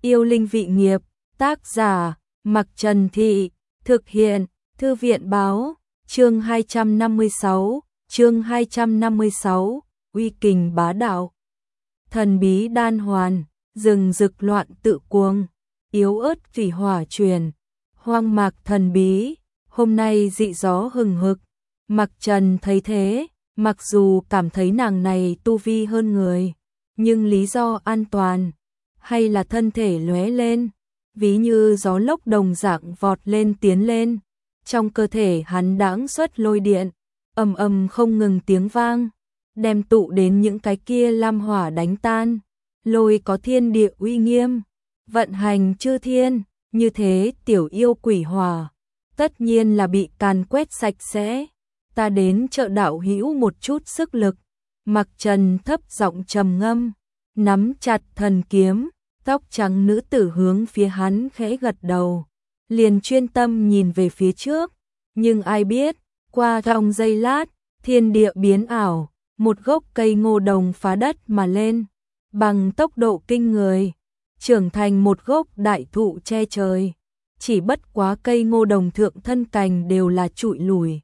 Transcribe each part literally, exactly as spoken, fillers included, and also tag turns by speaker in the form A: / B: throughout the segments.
A: Yêu linh vị nghiệp, tác giả, Mặc Trần Thị, thực hiện, Thư viện báo, chương hai trăm năm mươi sáu, chương hai trăm năm mươi sáu, uy kình bá đạo. Thần bí đan hoàn, rừng rực loạn tự cuồng, yếu ớt thủy hỏa truyền, hoang mạc thần bí, hôm nay dị gió hừng hực. Mặc Trần thấy thế, mặc dù cảm thấy nàng này tu vi hơn người, nhưng lý do an toàn, hay là thân thể lóe lên, ví như gió lốc đồng dạng vọt lên tiến lên. Trong cơ thể hắn đãng xuất lôi điện, ầm ầm không ngừng tiếng vang, đem tụ đến những cái kia lam hỏa đánh tan. Lôi có thiên địa uy nghiêm, vận hành chư thiên, như thế tiểu yêu quỷ hỏa, tất nhiên là bị càn quét sạch sẽ. Ta đến trợ đạo hữu một chút sức lực. Mặc Trần thấp giọng trầm ngâm, nắm chặt thần kiếm, tóc trắng nữ tử hướng phía hắn khẽ gật đầu, liền chuyên tâm nhìn về phía trước. Nhưng ai biết, qua trong giây lát, thiên địa biến ảo, một gốc cây ngô đồng phá đất mà lên, bằng tốc độ kinh người, trưởng thành một gốc đại thụ che trời. Chỉ bất quá cây ngô đồng thượng thân cành đều là trụi lùi,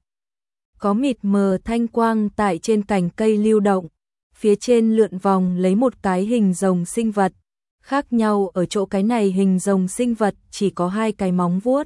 A: có mịt mờ thanh quang tại trên cành cây lưu động, phía trên lượn vòng lấy một cái hình rồng sinh vật. Khác nhau ở chỗ cái này hình rồng sinh vật chỉ có hai cái móng vuốt,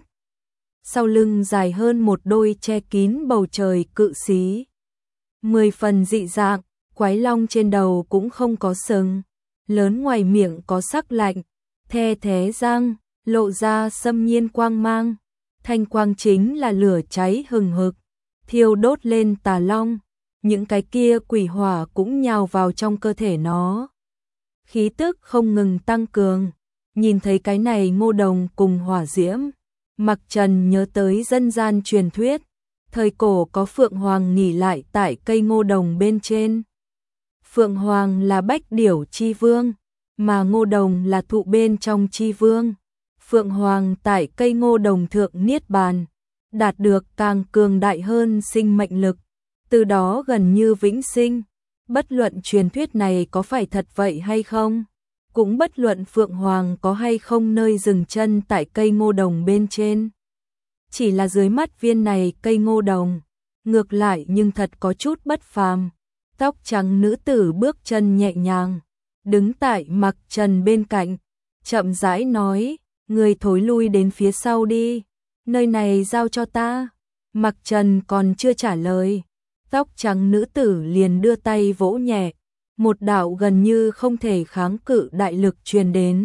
A: sau lưng dài hơn một đôi che kín bầu trời cự xí. Mười phần dị dạng, quái long trên đầu cũng không có sừng, lớn ngoài miệng có sắc lạnh, the thé răng, lộ ra xâm nhiên quang mang. Thanh quang chính là lửa cháy hừng hực, thiêu đốt lên tà long, những cái kia quỷ hỏa cũng nhào vào trong cơ thể nó. Khí tức không ngừng tăng cường, nhìn thấy cái này ngô đồng cùng hỏa diễm, Mặc Trần nhớ tới dân gian truyền thuyết, thời cổ có Phượng Hoàng nghỉ lại tại cây ngô đồng bên trên. Phượng Hoàng là bách điểu chi vương, mà ngô đồng là thụ bên trong chi vương. Phượng Hoàng tại cây ngô đồng thượng niết bàn, đạt được càng cường đại hơn sinh mệnh lực, từ đó gần như vĩnh sinh. Bất luận truyền thuyết này có phải thật vậy hay không, cũng bất luận Phượng Hoàng có hay không nơi dừng chân tại cây ngô đồng bên trên. Chỉ là dưới mắt viên này cây ngô đồng, ngược lại nhưng thật có chút bất phàm. Tóc trắng nữ tử bước chân nhẹ nhàng, đứng tại Mặc Trần bên cạnh, chậm rãi nói, người thối lui đến phía sau đi, nơi này giao cho ta. Mặc Trần còn chưa trả lời, tóc trắng nữ tử liền đưa tay vỗ nhẹ, một đạo gần như không thể kháng cự đại lực truyền đến.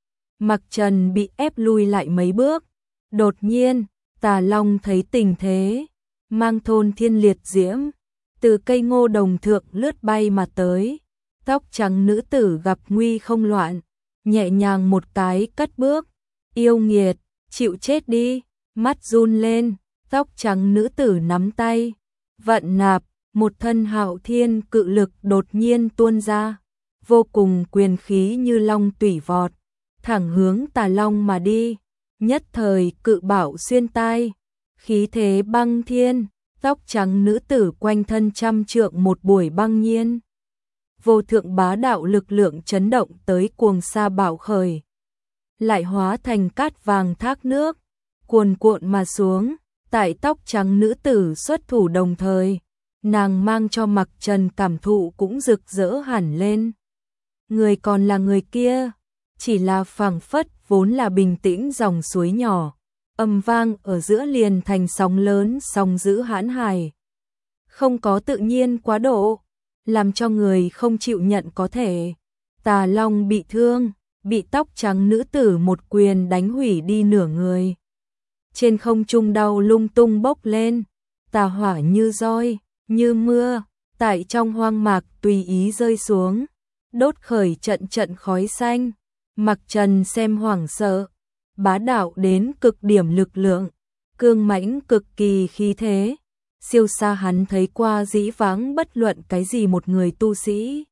A: Mặc Trần bị ép lui lại mấy bước. Đột nhiên, Tà Long thấy tình thế, mang thôn thiên liệt diễm, từ cây ngô đồng thượng lướt bay mà tới. Tóc trắng nữ tử gặp nguy không loạn, nhẹ nhàng một cái cất bước. Yêu nghiệt, chịu chết đi. Mắt run lên, tóc trắng nữ tử nắm tay, vận nạp, một thân hạo thiên cự lực đột nhiên tuôn ra, vô cùng quyền khí như long tủy vọt, thẳng hướng Tà Long mà đi. Nhất thời cự bảo xuyên tai, khí thế băng thiên, tóc trắng nữ tử quanh thân trăm trượng một buổi băng nhiên. Vô thượng bá đạo lực lượng chấn động tới cuồng sa bạo khởi, lại hóa thành cát vàng thác nước, cuồn cuộn mà xuống. Tại tóc trắng nữ tử xuất thủ đồng thời, nàng mang cho Mặc Trần cảm thụ cũng rực rỡ hẳn lên. Người còn là người kia, chỉ là phảng phất vốn là bình tĩnh dòng suối nhỏ, âm vang ở giữa liền thành sóng lớn sóng dữ hãn hải. Không có tự nhiên quá độ, làm cho người không chịu nhận có thể. Tà Long bị thương, bị tóc trắng nữ tử một quyền đánh hủy đi nửa người. Trên không trung đau lung tung bốc lên, tà hỏa như roi, như mưa, tại trong hoang mạc tùy ý rơi xuống, đốt khởi trận trận khói xanh. Mặc Trần xem hoảng sợ, bá đạo đến cực điểm lực lượng, cương mãnh cực kỳ khí thế, siêu xa hắn thấy qua dĩ vãng bất luận cái gì một người tu sĩ.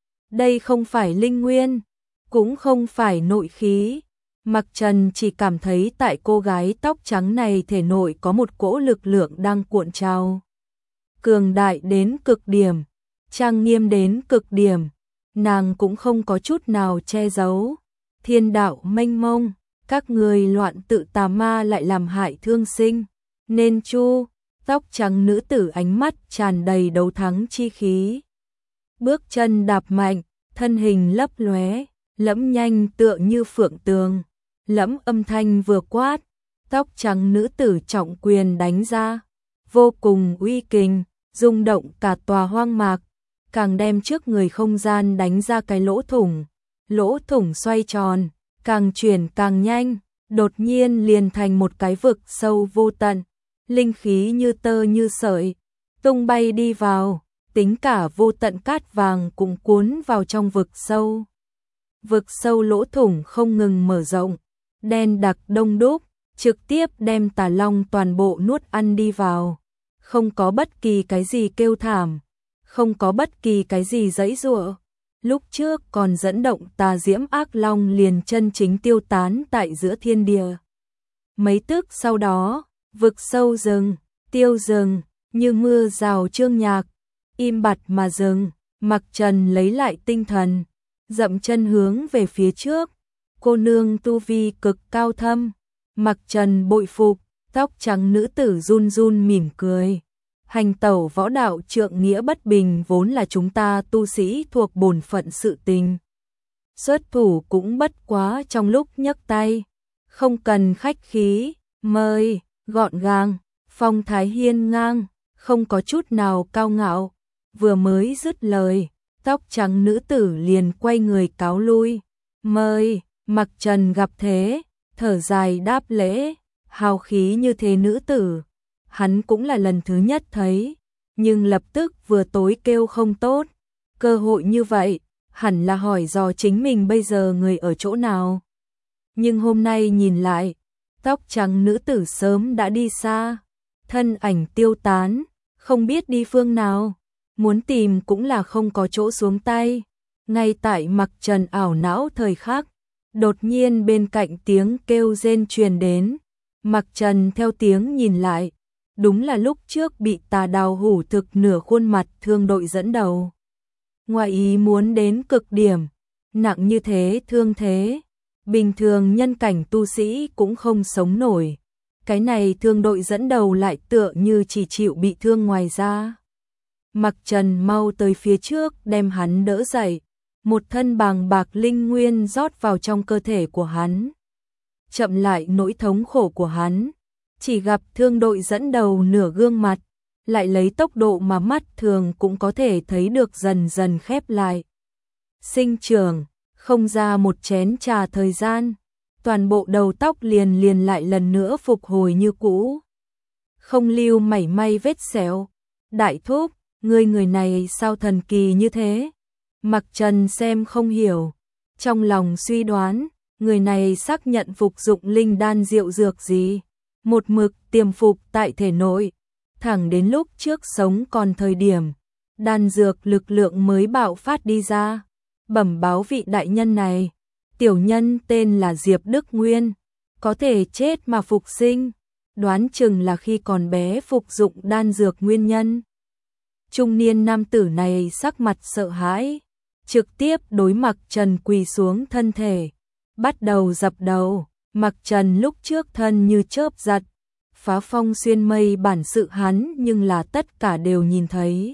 A: Đây không phải linh nguyên, cũng không phải nội khí. Mặc Trần chỉ cảm thấy tại cô gái tóc trắng này thể nội có một cỗ lực lượng đang cuộn trào, cường đại đến cực điểm, trang nghiêm đến cực điểm, nàng cũng không có chút nào che giấu, thiên đạo mênh mông, các người loạn tự tà ma lại làm hại thương sinh, nên chu. Tóc trắng nữ tử ánh mắt tràn đầy đấu thắng chi khí. Bước chân đạp mạnh, thân hình lấp lóe, lẫm nhanh tựa như phượng tường, lẫm âm thanh vừa quát, tóc trắng nữ tử trọng quyền đánh ra, vô cùng uy kình, rung động cả tòa hoang mạc, càng đem trước người không gian đánh ra cái lỗ thủng, lỗ thủng xoay tròn, càng chuyển càng nhanh, đột nhiên liền thành một cái vực sâu vô tận, linh khí như tơ như sợi, tung bay đi vào, tính cả vô tận cát vàng cũng cuốn vào trong vực sâu. Vực sâu lỗ thủng không ngừng mở rộng, đen đặc đông đúc, trực tiếp đem Tà Long toàn bộ nuốt ăn đi vào, không có bất kỳ cái gì kêu thảm, không có bất kỳ cái gì giãy giụa. Lúc trước còn dẫn động tà diễm ác long liền chân chính tiêu tán tại giữa thiên địa. Mấy tức sau đó, vực sâu dừng, tiêu dừng, như mưa rào chương nhạc, im bặt mà dừng. Mặc Trần lấy lại tinh thần, dậm chân hướng về phía trước. Cô nương tu vi cực cao thâm, Mặc Trần bội phục. Tóc trắng nữ tử run run mỉm cười. Hành tẩu võ đạo trượng nghĩa bất bình vốn là chúng ta tu sĩ thuộc bổn phận sự tình. Xuất thủ cũng bất quá trong lúc nhấc tay, không cần khách khí, mời, gọn gàng, phong thái hiên ngang, không có chút nào cao ngạo. Vừa mới dứt lời, tóc trắng nữ tử liền quay người cáo lui, mời. Mặc Trần gặp thế, thở dài đáp lễ, hào khí như thế nữ tử, hắn cũng là lần thứ nhất thấy, nhưng lập tức vừa tối kêu không tốt, cơ hội như vậy, hẳn là hỏi dò chính mình bây giờ người ở chỗ nào. Nhưng hôm nay nhìn lại, tóc trắng nữ tử sớm đã đi xa, thân ảnh tiêu tán, không biết đi phương nào, muốn tìm cũng là không có chỗ xuống tay. Ngay tại Mặc Trần ảo não thời khắc, đột nhiên bên cạnh tiếng kêu rên truyền đến, Mặc Trần theo tiếng nhìn lại, đúng là lúc trước bị tà đào hủ thực nửa khuôn mặt thương đội dẫn đầu. Ngoài ý muốn đến cực điểm, nặng như thế thương thế, bình thường nhân cảnh tu sĩ cũng không sống nổi. Cái này thương đội dẫn đầu lại tựa như chỉ chịu bị thương ngoài ra. Mặc Trần mau tới phía trước đem hắn đỡ dậy, một thân bàng bạc linh nguyên rót vào trong cơ thể của hắn. Chậm lại nỗi thống khổ của hắn, chỉ gặp thương đội dẫn đầu nửa gương mặt, lại lấy tốc độ mà mắt thường cũng có thể thấy được dần dần khép lại. Sinh trưởng, không ra một chén trà thời gian, toàn bộ đầu tóc liền liền lại lần nữa phục hồi như cũ. Không lưu mảy may vết sẹo. Đại thúc, người người này sao thần kỳ như thế? Mặc Trần xem không hiểu, trong lòng suy đoán, người này xác nhận phục dụng linh đan diệu dược gì, một mực tiềm phục tại thể nội, thẳng đến lúc trước sống còn thời điểm, đan dược lực lượng mới bạo phát đi ra. Bẩm báo vị đại nhân này, tiểu nhân tên là Diệp Đức Nguyên, có thể chết mà phục sinh, đoán chừng là khi còn bé phục dụng đan dược nguyên nhân. Trung niên nam tử này sắc mặt sợ hãi, trực tiếp đối Mặc Trần quỳ xuống thân thể, bắt đầu dập đầu. Mặc Trần lúc trước thân như chớp giật, phá phong xuyên mây bản sự hắn nhưng là tất cả đều nhìn thấy.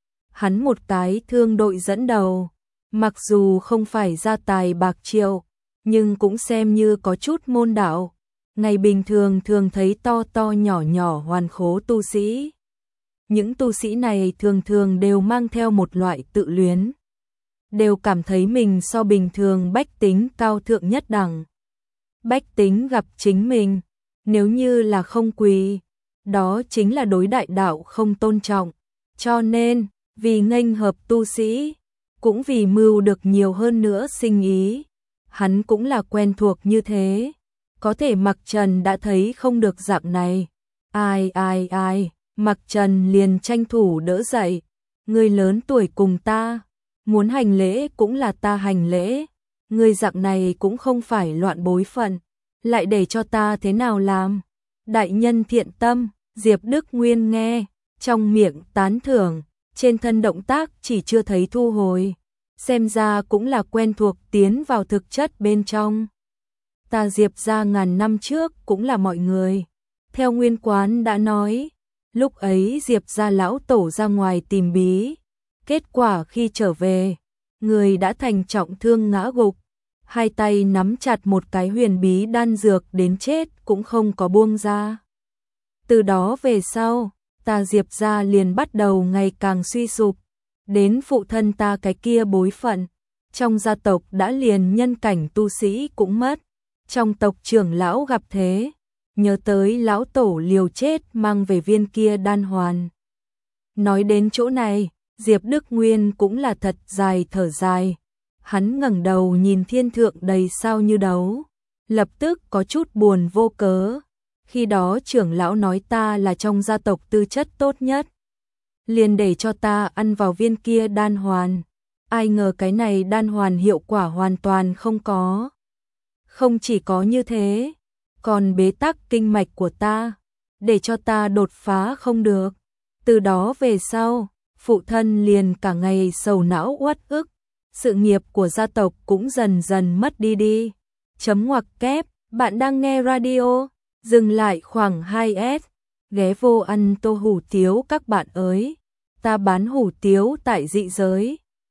A: Hắn một cái thương đội dẫn đầu, mặc dù không phải gia tài bạc triệu, nhưng cũng xem như có chút môn đạo. Ngày bình thường thường thấy to to nhỏ nhỏ hoàn khố tu sĩ. Những tu sĩ này thường thường đều mang theo một loại tự luyến, đều cảm thấy mình so bình thường bách tính cao thượng nhất đẳng. Bách tính gặp chính mình, nếu như là không quỳ, đó chính là đối đại đạo không tôn trọng. Cho nên, vì nghênh hợp tu sĩ, cũng vì mưu được nhiều hơn nữa sinh ý, hắn cũng là quen thuộc như thế. Có thể Mặc Trần đã thấy không được dạng này. Ai ai ai, Mặc Trần liền tranh thủ đỡ dậy. Người lớn tuổi cùng ta, muốn hành lễ cũng là ta hành lễ. Người dạng này cũng không phải loạn bối phận, lại để cho ta thế nào làm? Đại nhân thiện tâm, Diệp Đức Nguyên nghe, trong miệng tán thưởng, trên thân động tác chỉ chưa thấy thu hồi. xem ra cũng là quen thuộc tiến vào thực chất bên trong. Ta Diệp gia ngàn năm trước cũng là mọi người. Theo nguyên quán đã nói, lúc ấy Diệp gia lão tổ ra ngoài tìm bí, kết quả khi trở về, người đã thành trọng thương ngã gục, hai tay nắm chặt một cái huyền bí đan dược đến chết cũng không có buông ra. Từ đó về sau, ta Diệp gia liền bắt đầu ngày càng suy sụp, đến phụ thân ta cái kia bối phận, trong gia tộc đã liền nhân cảnh tu sĩ cũng mất, trong tộc trưởng lão gặp thế, nhớ tới lão tổ liều chết mang về viên kia đan hoàn. Nói đến chỗ này, Diệp Đức Nguyên cũng là thật dài thở dài, hắn ngẩng đầu nhìn thiên thượng đầy sao như đấu, lập tức có chút buồn vô cớ. Khi đó trưởng lão nói ta là trong gia tộc tư chất tốt nhất, liền để cho ta ăn vào viên kia đan hoàn. Ai ngờ cái này đan hoàn hiệu quả hoàn toàn không có. Không chỉ có như thế, còn bế tắc kinh mạch của ta, để cho ta đột phá không được. Từ đó về sau, phụ thân liền cả ngày sầu não uất ức, sự nghiệp của gia tộc cũng dần dần mất đi đi. Chấm ngoặc kép, bạn đang nghe radio, dừng lại khoảng hai S, ghé vô ăn tô hủ tiếu các bạn ơi. Ta bán hủ tiếu tại dị giới.